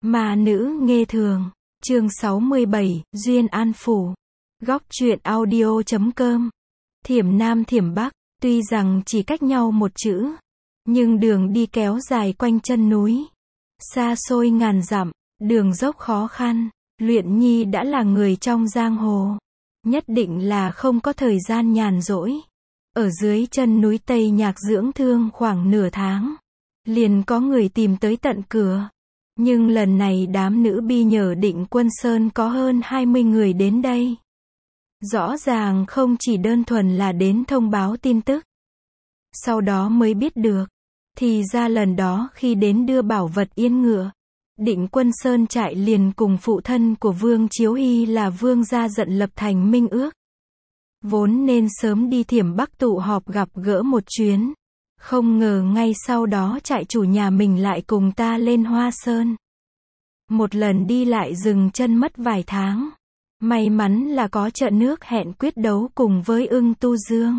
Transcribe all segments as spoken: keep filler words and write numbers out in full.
Ma nữ nghê thường, chương sáu mươi bảy, Duyên An Phủ. Góc truyện audio chấm com. Thiểm Nam Thiểm Bắc, tuy rằng chỉ cách nhau một chữ, nhưng đường đi kéo dài quanh chân núi. Xa xôi ngàn dặm, đường dốc khó khăn, Luyện Nhi đã là người trong giang hồ. Nhất định là không có thời gian nhàn rỗi. Ở dưới chân núi Tây Nhạc dưỡng thương khoảng nửa tháng. Liền có người tìm tới tận cửa. Nhưng lần này đám nữ bi nhờ Định Quân Sơn có hơn hai mươi người đến đây. Rõ ràng không chỉ đơn thuần là đến thông báo tin tức. Sau đó mới biết được. Thì ra lần đó khi đến đưa bảo vật yên ngựa, Định Quân Sơn trại liền cùng phụ thân của Vương Chiếu Hy là Vương gia giận lập thành minh ước. Vốn nên sớm đi Thiểm Bắc tụ họp gặp gỡ một chuyến. Không ngờ ngay sau đó trại chủ nhà mình lại cùng ta lên Hoa Sơn. Một lần đi lại dừng chân mất vài tháng. May mắn là có trận nước hẹn quyết đấu cùng với Ưng Tu Dương.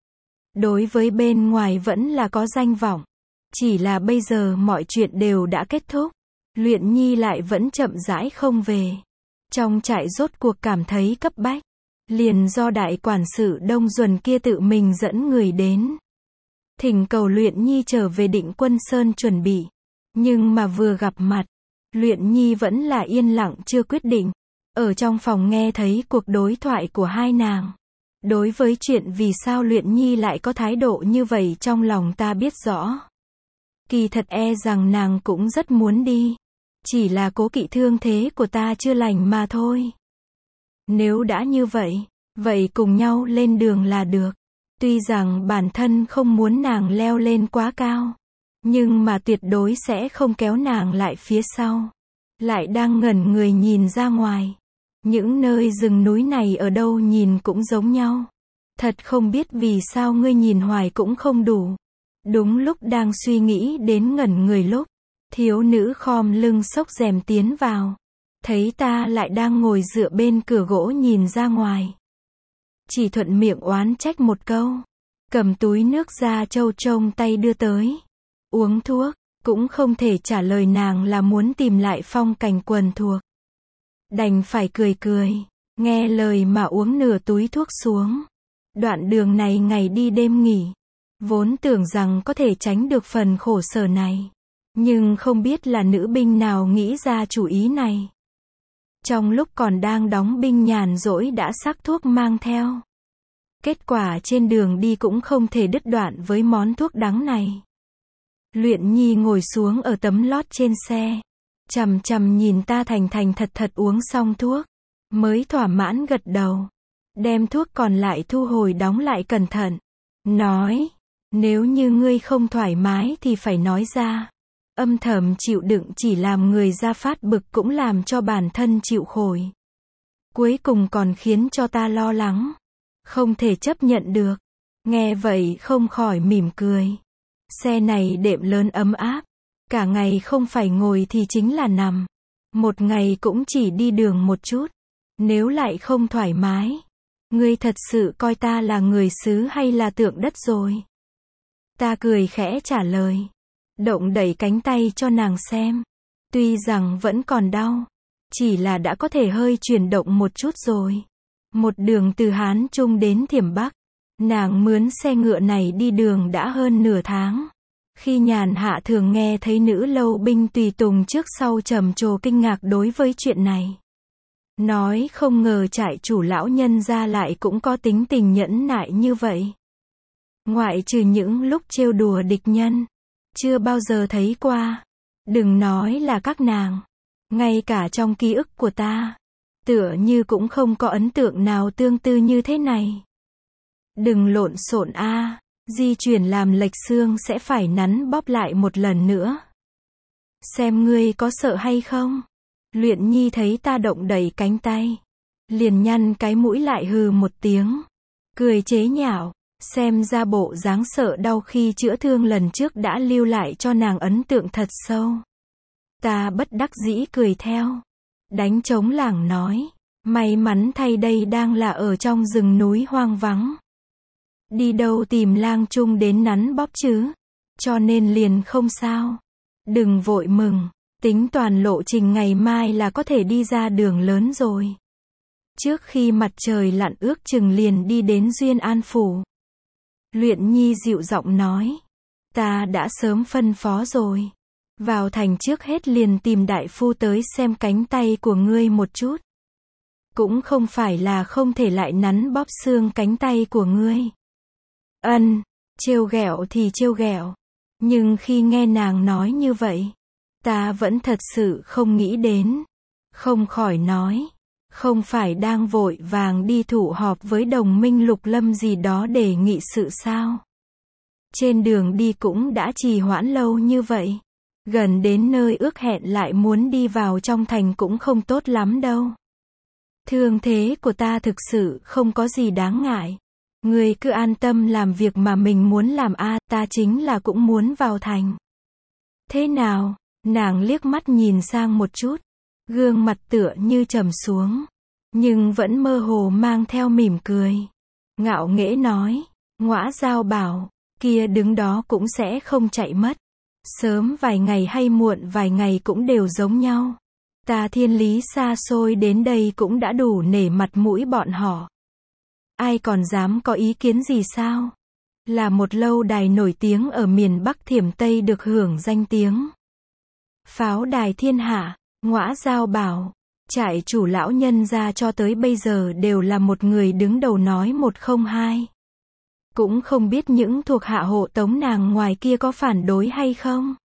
Đối với bên ngoài vẫn là có danh vọng. Chỉ là bây giờ mọi chuyện đều đã kết thúc. Luyện Nhi lại vẫn chậm rãi không về. Trong trại rốt cuộc cảm thấy cấp bách. Liền do đại quản sự Đông Duần kia tự mình dẫn người đến. Thỉnh cầu Luyện Nhi trở về Định Quân Sơn chuẩn bị. Nhưng mà vừa gặp mặt, Luyện Nhi vẫn là yên lặng chưa quyết định. Ở trong phòng nghe thấy cuộc đối thoại của hai nàng. Đối với chuyện vì sao Luyện Nhi lại có thái độ như vậy trong lòng ta biết rõ. Kỳ thật e rằng nàng cũng rất muốn đi. Chỉ là cố kỵ thương thế của ta chưa lành mà thôi. Nếu đã như vậy, vậy cùng nhau lên đường là được. Tuy rằng bản thân không muốn nàng leo lên quá cao. Nhưng mà tuyệt đối sẽ không kéo nàng lại phía sau. Lại đang ngẩn người nhìn ra ngoài. Những nơi rừng núi này ở đâu nhìn cũng giống nhau. Thật không biết vì sao ngươi nhìn hoài cũng không đủ. Đúng lúc đang suy nghĩ đến ngẩn người lúc. Thiếu nữ khom lưng xốc rèm tiến vào. Thấy ta lại đang ngồi dựa bên cửa gỗ nhìn ra ngoài. Chỉ thuận miệng oán trách một câu. Cầm túi nước ra châu trông tay đưa tới. Uống thuốc, cũng không thể trả lời nàng là muốn tìm lại phong cảnh quần thuộc. Đành phải cười cười, nghe lời mà uống nửa túi thuốc xuống. Đoạn đường này ngày đi đêm nghỉ. Vốn tưởng rằng có thể tránh được phần khổ sở này. Nhưng không biết là nữ binh nào nghĩ ra chủ ý này. Trong lúc còn đang đóng binh nhàn rỗi đã xắc thuốc mang theo. Kết quả trên đường đi cũng không thể đứt đoạn với món thuốc đắng này. Luyện Nhi ngồi xuống ở tấm lót trên xe. Chằm chằm nhìn ta thành thành thật thật uống xong thuốc. Mới thỏa mãn gật đầu. Đem thuốc còn lại thu hồi đóng lại cẩn thận. Nói, nếu như ngươi không thoải mái thì phải nói ra. Âm thầm chịu đựng chỉ làm người ra phát bực cũng làm cho bản thân chịu khổ. Cuối cùng còn khiến cho ta lo lắng. Không thể chấp nhận được. Nghe vậy không khỏi mỉm cười. Xe này đệm lớn ấm áp. Cả ngày không phải ngồi thì chính là nằm. Một ngày cũng chỉ đi đường một chút. Nếu lại không thoải mái. Ngươi thật sự coi ta là người xứ hay là tượng đất rồi? Ta cười khẽ trả lời. Động đẩy cánh tay cho nàng xem. Tuy rằng vẫn còn đau. Chỉ là đã có thể hơi chuyển động một chút rồi. Một đường từ Hán Trung đến Thiểm Bắc. Nàng mướn xe ngựa này đi đường đã hơn nửa tháng. Khi nhàn hạ thường nghe thấy nữ lâu binh tùy tùng trước sau trầm trồ kinh ngạc đối với chuyện này. Nói không ngờ trại chủ lão nhân ra lại cũng có tính tình nhẫn nại như vậy. Ngoại trừ những lúc trêu đùa địch nhân. Chưa bao giờ thấy qua. Đừng nói là các nàng. Ngay cả trong ký ức của ta. Tựa như cũng không có ấn tượng nào tương tự như thế này. Đừng lộn xộn a, di chuyển làm lệch xương sẽ phải nắn bóp lại một lần nữa. Xem ngươi có sợ hay không? Luyện Nhi thấy ta động đẩy cánh tay. Liền nhăn cái mũi lại hừ một tiếng. Cười chế nhạo. Xem ra bộ dáng sợ đau khi chữa thương lần trước đã lưu lại cho nàng ấn tượng thật sâu. Ta bất đắc dĩ cười theo. Đánh trống lảng nói. May mắn thay đây đang là ở trong rừng núi hoang vắng. Đi đâu tìm lang trung đến nắn bóp chứ. Cho nên liền không sao. Đừng vội mừng. Tính toàn lộ trình ngày mai là có thể đi ra đường lớn rồi. Trước khi mặt trời lặn ước chừng liền đi đến Duyên An Phủ. Luyện Nhi dịu giọng nói. Ta đã sớm phân phó rồi. Vào thành trước hết liền tìm đại phu tới xem cánh tay của ngươi một chút. Cũng không phải là không thể lại nắn bóp xương cánh tay của ngươi. Ân, trêu ghẹo thì trêu ghẹo. Nhưng khi nghe nàng nói như vậy, ta vẫn thật sự không nghĩ đến. Không khỏi nói. Không phải đang vội vàng đi tụ họp với đồng minh Lục Lâm gì đó để nghị sự sao? Trên đường đi cũng đã trì hoãn lâu như vậy. Gần đến nơi ước hẹn lại muốn đi vào trong thành cũng không tốt lắm đâu. Thương thế của ta thực sự không có gì đáng ngại. Ngươi cứ an tâm làm việc mà mình muốn làm a, ta chính là cũng muốn vào thành. Thế nào? Nàng liếc mắt nhìn sang một chút. Gương mặt tựa như trầm xuống. Nhưng vẫn mơ hồ mang theo mỉm cười. Ngạo nghễ nói. Ngõa Giao bảo. Kia đứng đó cũng sẽ không chạy mất. Sớm vài ngày hay muộn vài ngày cũng đều giống nhau. Ta thiên lý xa xôi đến đây cũng đã đủ nể mặt mũi bọn họ. Ai còn dám có ý kiến gì sao? Là một lâu đài nổi tiếng ở miền Bắc Thiểm Tây được hưởng danh tiếng. Pháo đài thiên hạ, Ngõa Giao bảo. Trại chủ lão nhân ra cho tới bây giờ đều là một người đứng đầu nói một không hai. Cũng không biết những thuộc hạ hộ tống nàng ngoài kia có phản đối hay không.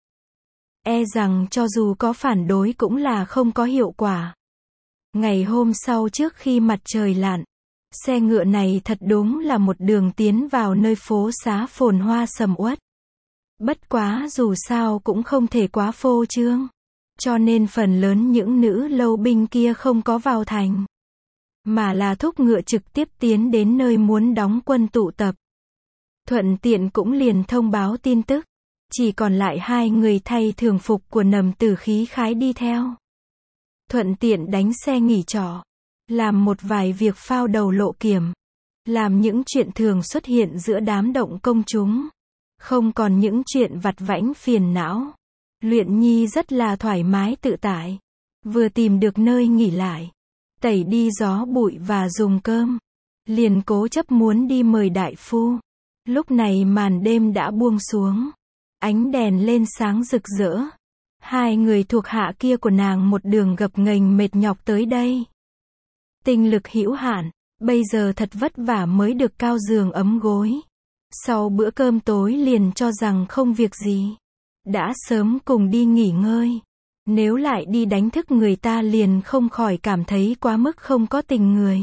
E rằng cho dù có phản đối cũng là không có hiệu quả. Ngày hôm sau trước khi mặt trời lặn, xe ngựa này thật đúng là một đường tiến vào nơi phố xá phồn hoa sầm uất. Bất quá dù sao cũng không thể quá phô trương. Cho nên phần lớn những nữ lâu binh kia không có vào thành. Mà là thúc ngựa trực tiếp tiến đến nơi muốn đóng quân tụ tập. Thuận tiện cũng liền thông báo tin tức. Chỉ còn lại hai người thay thường phục của Nầm Tử khí khái đi theo. Thuận tiện đánh xe nghỉ trọ. Làm một vài việc phao đầu lộ kiểm. Làm những chuyện thường xuất hiện giữa đám động công chúng. Không còn những chuyện vặt vãnh phiền não. Luyện Nhi rất là thoải mái tự tại. Vừa tìm được nơi nghỉ lại. Tẩy đi gió bụi và dùng cơm. Liền cố chấp muốn đi mời đại phu. Lúc này màn đêm đã buông xuống. Ánh đèn lên sáng rực rỡ. Hai người thuộc hạ kia của nàng một đường gập ghềnh mệt nhọc tới đây. Tinh lực hữu hạn, bây giờ thật vất vả mới được cao giường ấm gối. Sau bữa cơm tối liền cho rằng không việc gì. Đã sớm cùng đi nghỉ ngơi. Nếu lại đi đánh thức người ta liền không khỏi cảm thấy quá mức không có tình người.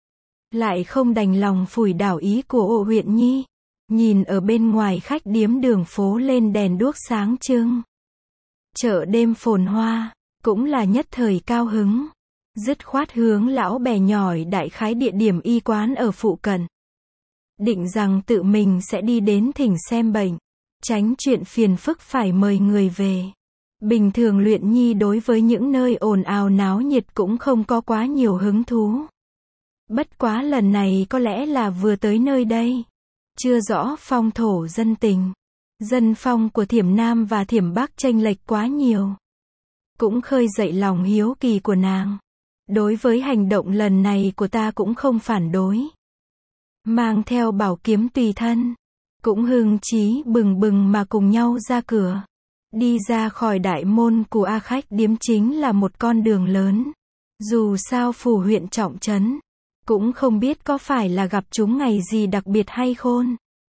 Lại không đành lòng phủi đảo ý của Ổ Huyện Nhi. Nhìn ở bên ngoài khách điếm đường phố lên đèn đuốc sáng trưng. Chợ đêm phồn hoa, cũng là nhất thời cao hứng. Dứt khoát hướng lão bè nhỏi đại khái địa điểm y quán ở phụ cận. Định rằng tự mình sẽ đi đến thỉnh xem bệnh. Tránh chuyện phiền phức phải mời người về. Bình thường Luyện Nhi đối với những nơi ồn ào náo nhiệt cũng không có quá nhiều hứng thú. Bất quá lần này có lẽ là vừa tới nơi đây. Chưa rõ phong thổ dân tình. Dân phong của Thiểm Nam và Thiểm Bắc chênh lệch quá nhiều. Cũng khơi dậy lòng hiếu kỳ của nàng. Đối với hành động lần này của ta cũng không phản đối. Mang theo bảo kiếm tùy thân. Cũng hưng chí bừng bừng mà cùng nhau ra cửa. Đi ra khỏi đại môn của A Khách điếm chính là một con đường lớn. Dù sao phủ huyện trọng trấn. Cũng không biết có phải là gặp chúng ngày gì đặc biệt hay khôn.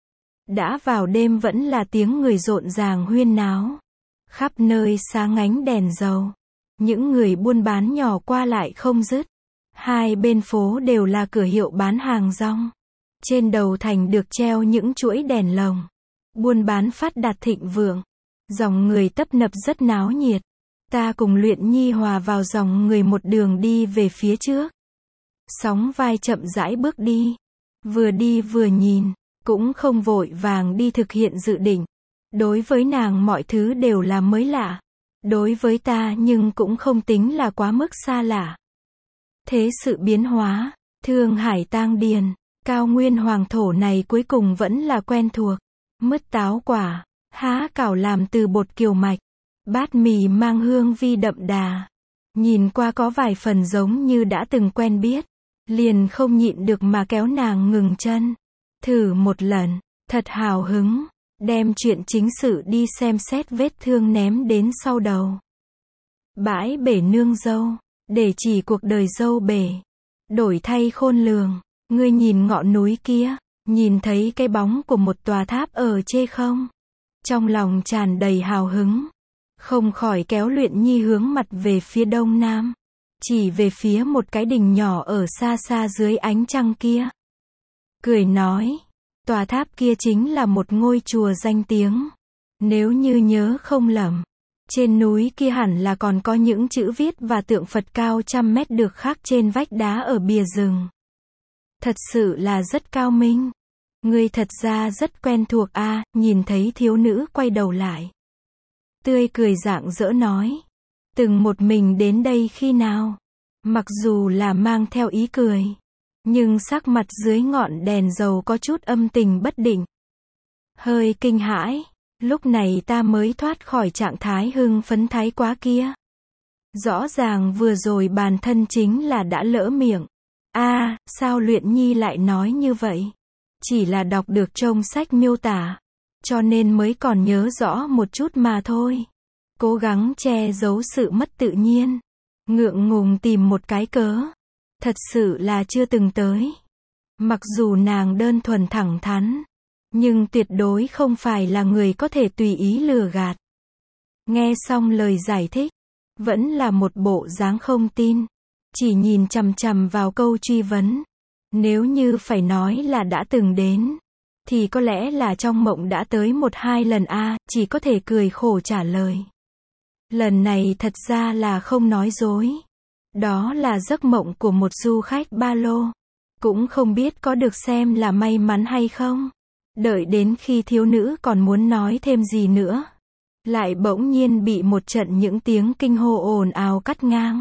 Đã vào đêm vẫn là tiếng người rộn ràng huyên náo. Khắp nơi sáng ánh đèn dầu. Những người buôn bán nhỏ qua lại không dứt. Hai bên phố đều là cửa hiệu bán hàng rong. Trên đầu thành được treo những chuỗi đèn lồng. Buôn bán phát đạt thịnh vượng. Dòng người tấp nập rất náo nhiệt. Ta cùng Luyện Nhi hòa vào dòng người một đường đi về phía trước. Sóng vai chậm rãi bước đi. Vừa đi vừa nhìn. Cũng không vội vàng đi thực hiện dự định. Đối với nàng mọi thứ đều là mới lạ. Đối với ta nhưng cũng không tính là quá mức xa lạ. Thế sự biến hóa, Thương Hải tang điền, cao nguyên hoàng thổ này cuối cùng vẫn là quen thuộc. Mứt táo quả, há cảo làm từ bột kiều mạch, Bát mì mang hương vi đậm đà. Nhìn qua có vài phần giống như đã từng quen biết. Liền không nhịn được mà kéo nàng ngừng chân. Thử một lần, thật hào hứng. Đem chuyện chính sự đi xem xét vết thương ném đến sau đầu. Bãi bể nương dâu. Để chỉ cuộc đời dâu bể. Đổi thay khôn lường. Ngươi nhìn ngọn núi kia. Nhìn thấy cái bóng của một tòa tháp ở chê không? Trong lòng tràn đầy hào hứng. Không khỏi kéo Luyện Nhi hướng mặt về phía đông nam. Chỉ về phía một cái đình nhỏ ở xa xa dưới ánh trăng kia. Cười nói. Tòa tháp kia chính là một ngôi chùa danh tiếng. Nếu như nhớ không lầm. Trên núi kia hẳn là còn có những chữ viết và tượng Phật cao trăm mét được khắc trên vách đá ở bìa rừng. Thật sự là rất cao minh. Ngươi thật ra rất quen thuộc a. À, nhìn thấy thiếu nữ quay đầu lại. Tươi cười rạng rỡ nói. Từng một mình đến đây khi nào? Mặc dù là mang theo ý cười. Nhưng sắc mặt dưới ngọn đèn dầu có chút âm tình bất định. Hơi kinh hãi. Lúc này ta mới thoát khỏi trạng thái hưng phấn thái quá kia. Rõ ràng vừa rồi bản thân chính là đã lỡ miệng. A, à, sao Luyện Nhi lại nói như vậy? Chỉ là đọc được trong sách miêu tả. Cho nên mới còn nhớ rõ một chút mà thôi. Cố gắng che giấu sự mất tự nhiên. Ngượng ngùng tìm một cái cớ. Thật sự là chưa từng tới. Mặc dù nàng đơn thuần thẳng thắn. Nhưng tuyệt đối không phải là người có thể tùy ý lừa gạt. Nghe xong lời giải thích. Vẫn là một bộ dáng không tin. Chỉ nhìn chằm chằm vào câu truy vấn. Nếu như phải nói là đã từng đến. Thì có lẽ là trong mộng đã tới một hai lần a. À, chỉ có thể cười khổ trả lời. Lần này thật ra là không nói dối. Đó là giấc mộng của một du khách ba lô. Cũng không biết có được xem là may mắn hay không. Đợi đến khi thiếu nữ còn muốn nói thêm gì nữa. Lại bỗng nhiên bị một trận những tiếng kinh hô ồn ào cắt ngang.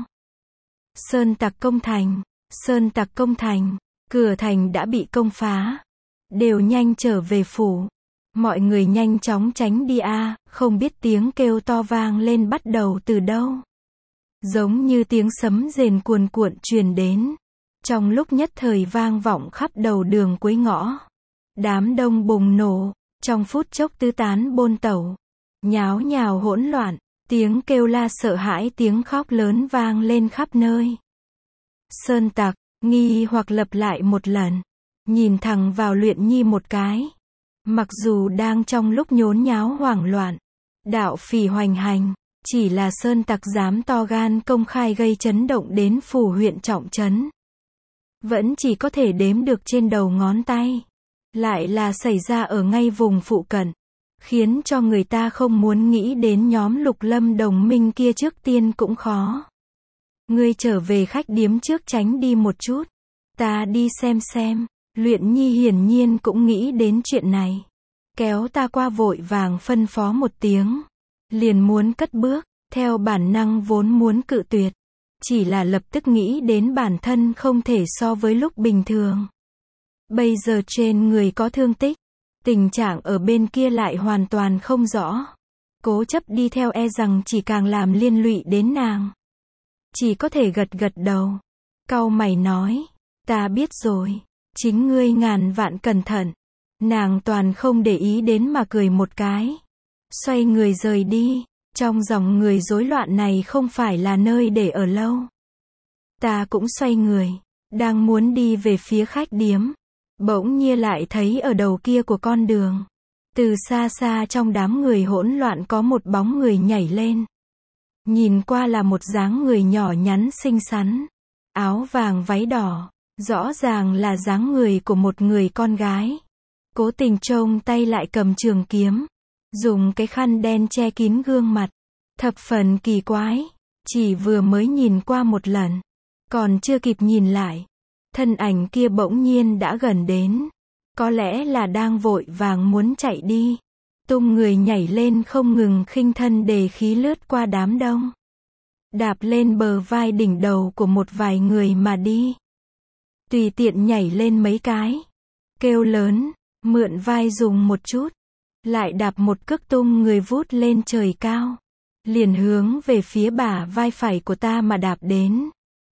Sơn tặc công thành. Sơn tặc công thành. Cửa thành đã bị công phá. Đều nhanh trở về phủ. Mọi người nhanh chóng tránh đi a. À, không biết tiếng kêu to vang lên bắt đầu từ đâu. Giống như tiếng sấm rền cuồn cuộn truyền đến. Trong lúc nhất thời vang vọng khắp đầu đường cuối ngõ. Đám đông bùng nổ. Trong phút chốc tứ tán bôn tẩu. Nháo nhào hỗn loạn. Tiếng kêu la sợ hãi, tiếng khóc lớn vang lên khắp nơi. Sơn tặc, nghi hoặc lặp lại một lần. Nhìn thẳng vào Luyện Nhi một cái. Mặc dù đang trong lúc nhốn nháo hoảng loạn. Đạo phỉ hoành hành. Chỉ là sơn tặc dám to gan công khai gây chấn động đến phủ huyện trọng trấn. Vẫn chỉ có thể đếm được trên đầu ngón tay. Lại là xảy ra ở ngay vùng phụ cận. Khiến cho người ta không muốn nghĩ đến nhóm Lục Lâm đồng minh kia trước tiên cũng khó. Ngươi trở về khách điếm trước tránh đi một chút. Ta đi xem xem. Luyện Nhi hiển nhiên cũng nghĩ đến chuyện này. Kéo ta qua vội vàng phân phó một tiếng. Liền muốn cất bước. Theo bản năng vốn muốn cự tuyệt. Chỉ là lập tức nghĩ đến bản thân không thể so với lúc bình thường. Bây giờ trên người có thương tích. Tình trạng ở bên kia lại hoàn toàn không rõ. Cố chấp đi theo e rằng chỉ càng làm liên lụy đến nàng. Chỉ có thể gật gật đầu. Cau mày nói. Ta biết rồi. Chính ngươi ngàn vạn cẩn thận. Nàng toàn không để ý đến mà cười một cái. Xoay người rời đi. Trong dòng người rối loạn này không phải là nơi để ở lâu. Ta cũng xoay người. Đang muốn đi về phía khách điếm. Bỗng nhiên lại thấy ở đầu kia của con đường. Từ xa xa trong đám người hỗn loạn có một bóng người nhảy lên. Nhìn qua là một dáng người nhỏ nhắn xinh xắn. Áo vàng váy đỏ. Rõ ràng là dáng người của một người con gái. Cố tình trông tay lại cầm trường kiếm. Dùng cái khăn đen che kín gương mặt. Thập phần kỳ quái. Chỉ vừa mới nhìn qua một lần. Còn chưa kịp nhìn lại. Thân ảnh kia bỗng nhiên đã gần đến. Có lẽ là đang vội vàng muốn chạy đi. Tung người nhảy lên không ngừng khinh thân đề khí lướt qua đám đông. Đạp lên bờ vai đỉnh đầu của một vài người mà đi. Tùy tiện nhảy lên mấy cái. Kêu lớn, mượn vai dùng một chút. Lại đạp một cước tung người vút lên trời cao. liền hướng về phía bả vai phải của ta mà đạp đến.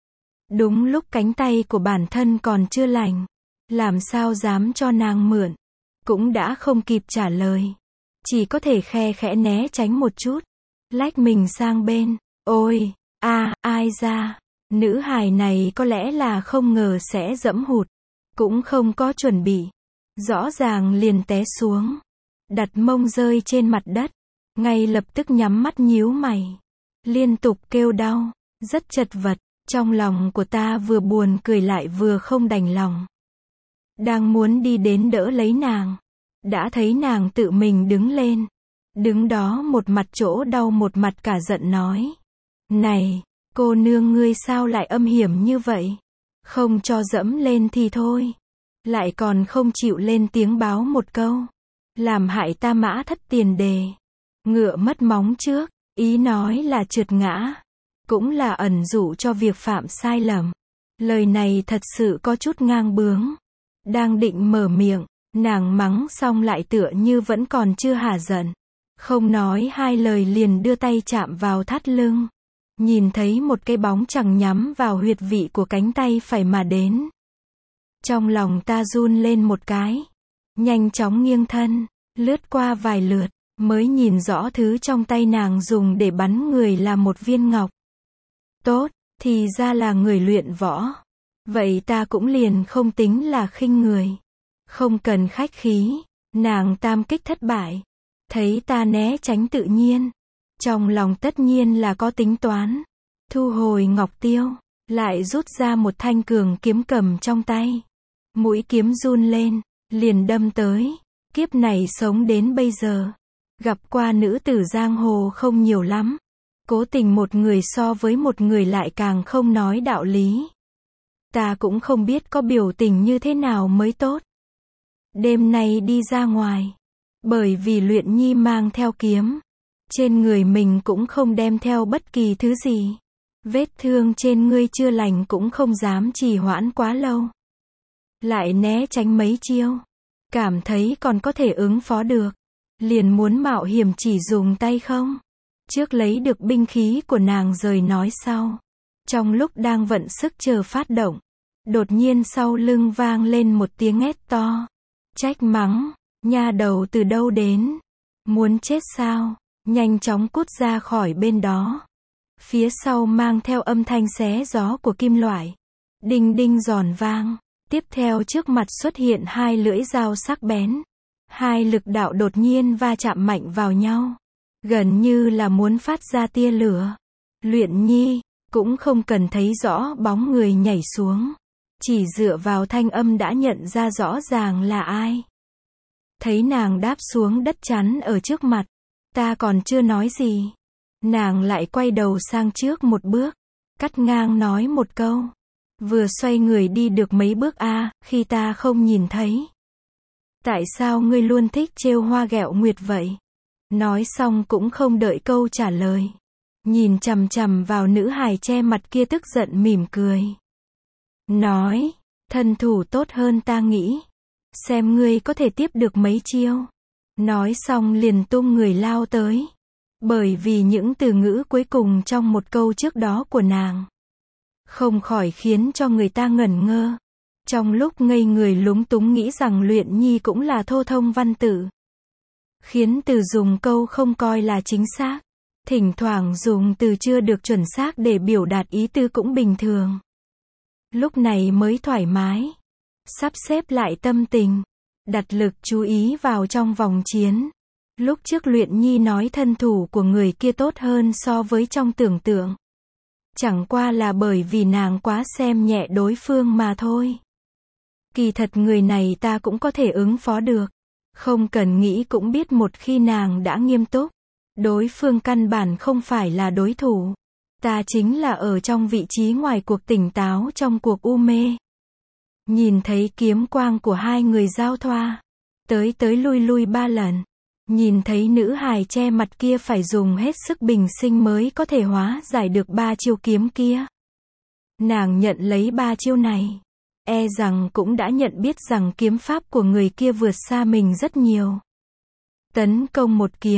Đúng lúc cánh tay của bản thân còn chưa lành, làm sao dám cho nàng mượn, cũng đã không kịp trả lời, chỉ có thể khe khẽ né tránh một chút, lách mình sang bên. Ôi, a, ai ra, nữ hài này có lẽ là không ngờ sẽ dẫm hụt, cũng không có chuẩn bị, rõ ràng liền té xuống, đặt mông rơi trên mặt đất, ngay lập tức nhắm mắt nhíu mày, liên tục kêu đau, rất chật vật. Trong lòng của ta vừa buồn cười lại vừa không đành lòng. Đang muốn đi đến đỡ lấy nàng, đã thấy nàng tự mình đứng lên, đứng đó một mặt chỗ đau một mặt cả giận nói: "Này, cô nương ngươi sao lại âm hiểm như vậy? Không cho dẫm lên thì thôi, lại còn không chịu lên tiếng báo một câu, làm hại ta mã thất tiền đề, ngựa mất móng trước." Ý nói là trượt ngã, cũng là ẩn dụ cho việc phạm sai lầm. Lời này thật sự có chút ngang bướng. Đang định mở miệng, nàng mắng xong lại tựa như vẫn còn chưa hả giận. Không nói hai lời liền đưa tay chạm vào thắt lưng. Nhìn thấy một cái bóng chẳng nhắm vào huyệt vị của cánh tay phải mà đến. Trong lòng ta run lên một cái. Nhanh chóng nghiêng thân, lướt qua vài lượt, mới nhìn rõ thứ trong tay nàng dùng để bắn người là một viên ngọc. Tốt, thì ra là người luyện võ. Vậy ta cũng liền không tính là khinh người. Không cần khách khí, nàng tam kích thất bại. Thấy ta né tránh tự nhiên. Trong lòng tất nhiên là có tính toán. Thu hồi ngọc tiêu, lại rút ra một thanh cường kiếm cầm trong tay. Mũi kiếm run lên, liền đâm tới. Kiếp này sống đến bây giờ, gặp qua nữ tử giang hồ không nhiều lắm. Cố tình một người so với một người lại càng không nói đạo lý. Ta cũng không biết có biểu tình như thế nào mới tốt. Đêm nay đi ra ngoài, bởi vì Luyện Nhi mang theo kiếm, trên người mình cũng không đem theo bất kỳ thứ gì. Vết thương trên ngươi chưa lành cũng không dám trì hoãn quá lâu. Lại né tránh mấy chiêu, cảm thấy còn có thể ứng phó được, liền muốn mạo hiểm chỉ dùng tay không. Trước lấy được binh khí của nàng rồi nói sau. Trong lúc đang vận sức chờ phát động, đột nhiên sau lưng vang lên một tiếng hét to. Trách mắng, nha đầu từ đâu đến? Muốn chết sao? Nhanh chóng cút ra khỏi bên đó. Phía sau mang theo âm thanh xé gió của kim loại. Đinh đinh giòn vang. Tiếp theo trước mặt xuất hiện hai lưỡi dao sắc bén. Hai lực đạo đột nhiên va chạm mạnh vào nhau. Gần như là muốn phát ra tia lửa. Luyện Nhi, cũng không cần thấy rõ bóng người nhảy xuống. Chỉ dựa vào thanh âm đã nhận ra rõ ràng là ai. Thấy nàng đáp xuống đất chắn ở trước mặt. Ta còn chưa nói gì. Nàng lại quay đầu sang trước một bước. Cắt ngang nói một câu. Vừa xoay người đi được mấy bước a à, khi ta không nhìn thấy. Tại sao ngươi luôn thích trêu hoa ghẹo nguyệt vậy? Nói xong cũng không đợi câu trả lời. Nhìn chằm chằm vào nữ hài che mặt kia tức giận mỉm cười. Nói, thân thủ tốt hơn ta nghĩ. Xem ngươi có thể tiếp được mấy chiêu. Nói xong liền tung người lao tới. Bởi vì những từ ngữ cuối cùng trong một câu trước đó của nàng. Không khỏi khiến cho người ta ngẩn ngơ. Trong lúc ngây người lúng túng nghĩ rằng Luyện Nhi cũng là thô thông văn tử. Khiến từ dùng câu không coi là chính xác. Thỉnh thoảng dùng từ chưa được chuẩn xác để biểu đạt ý tư cũng bình thường. Lúc này mới thoải mái. Sắp xếp lại tâm tình. Đặt lực chú ý vào trong vòng chiến. Lúc trước Luyện Nhi nói thân thủ của người kia tốt hơn so với trong tưởng tượng. Chẳng qua là bởi vì nàng quá xem nhẹ đối phương mà thôi. Kỳ thật người này ta cũng có thể ứng phó được. Không cần nghĩ cũng biết một khi nàng đã nghiêm túc. Đối phương căn bản không phải là đối thủ. Ta chính là ở trong vị trí ngoài cuộc tỉnh táo trong cuộc u mê. Nhìn thấy kiếm quang của hai người giao thoa. Tới tới lui lui ba lần. Nhìn thấy nữ hài che mặt kia phải dùng hết sức bình sinh mới có thể hóa giải được ba chiêu kiếm kia. Nàng nhận lấy ba chiêu này. E rằng cũng đã nhận biết rằng kiếm pháp của người kia vượt xa mình rất nhiều. Tấn công một kiếm,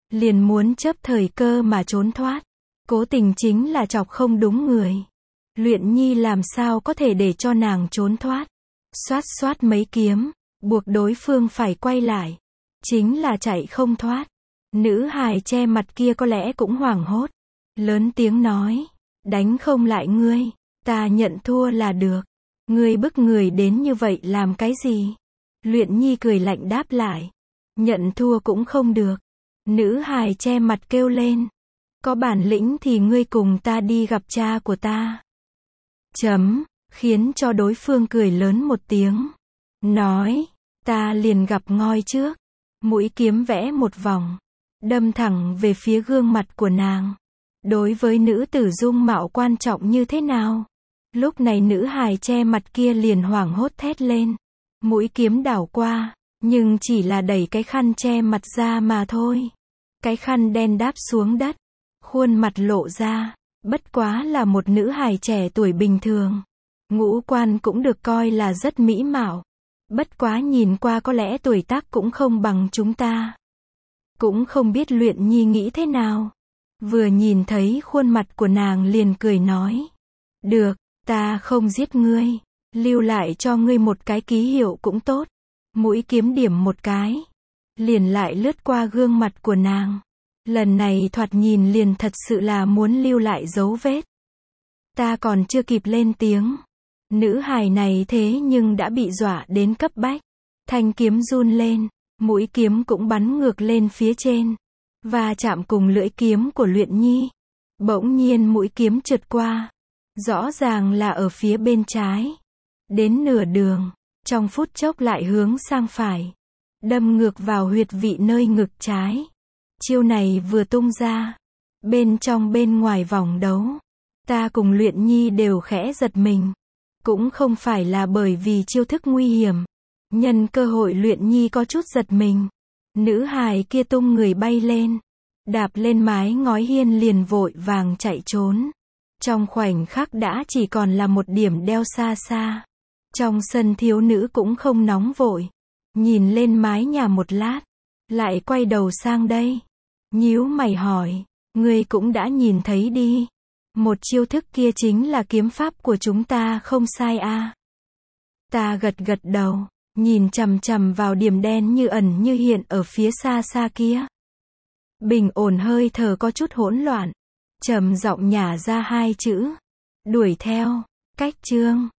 liền muốn chớp thời cơ mà trốn thoát. Cố tình chính là chọc không đúng người. Luyện Nhi làm sao có thể để cho nàng trốn thoát. Xoát xoát mấy kiếm, buộc đối phương phải quay lại. Chính là chạy không thoát. Nữ hài che mặt kia có lẽ cũng hoảng hốt. Lớn tiếng nói, đánh không lại ngươi, ta nhận thua là được. Ngươi bức người đến như vậy làm cái gì? Luyện Nhi cười lạnh đáp lại, nhận thua cũng không được. Nữ hài che mặt kêu lên, có bản lĩnh thì ngươi cùng ta đi gặp cha của ta. Chấm, khiến cho đối phương cười lớn một tiếng. Nói, ta liền gặp ngoi trước. Mũi kiếm vẽ một vòng, đâm thẳng về phía gương mặt của nàng. Đối với nữ tử dung mạo quan trọng như thế nào? Lúc này nữ hài che mặt kia liền hoảng hốt thét lên. Mũi kiếm đảo qua, nhưng chỉ là đẩy cái khăn che mặt ra mà thôi. Cái khăn đen đáp xuống đất, khuôn mặt lộ ra, bất quá là một nữ hài trẻ tuổi bình thường. Ngũ quan cũng được coi là rất mỹ mạo. Bất quá nhìn qua có lẽ tuổi tác cũng không bằng chúng ta. Cũng không biết Luyện Nhi nghĩ thế nào. Vừa nhìn thấy khuôn mặt của nàng liền cười nói. Được, ta không giết ngươi. Lưu lại cho ngươi một cái ký hiệu cũng tốt. Mũi kiếm điểm một cái. Liền lại lướt qua gương mặt của nàng. Lần này thoạt nhìn liền thật sự là muốn lưu lại dấu vết. Ta còn chưa kịp lên tiếng. Nữ hài này thế nhưng đã bị dọa đến cấp bách. Thanh kiếm run lên, mũi kiếm cũng bắn ngược lên phía trên. Và chạm cùng lưỡi kiếm của Luyện Nhi. Bỗng nhiên mũi kiếm trượt qua. Rõ ràng là ở phía bên trái. Đến nửa đường, trong phút chốc lại hướng sang phải. Đâm ngược vào huyệt vị nơi ngực trái. Chiêu này vừa tung ra. Bên trong bên ngoài vòng đấu. Ta cùng Luyện Nhi đều khẽ giật mình. Cũng không phải là bởi vì chiêu thức nguy hiểm. Nhân cơ hội Luyện Nhi có chút giật mình. Nữ hài kia tung người bay lên. Đạp lên mái ngói hiên liền vội vàng chạy trốn. Trong khoảnh khắc đã chỉ còn là một điểm đeo xa xa. Trong sân thiếu nữ cũng không nóng vội. Nhìn lên mái nhà một lát. Lại quay đầu sang đây. Nhíu mày hỏi. Ngươi cũng đã nhìn thấy đi. Một chiêu thức kia chính là kiếm pháp của chúng ta không sai a. Ta gật gật đầu. Nhìn chằm chằm vào điểm đen như ẩn như hiện ở phía xa xa kia. Bình ổn hơi thở có chút hỗn loạn. Trầm giọng nhả ra hai chữ. Đuổi theo. Cách chương.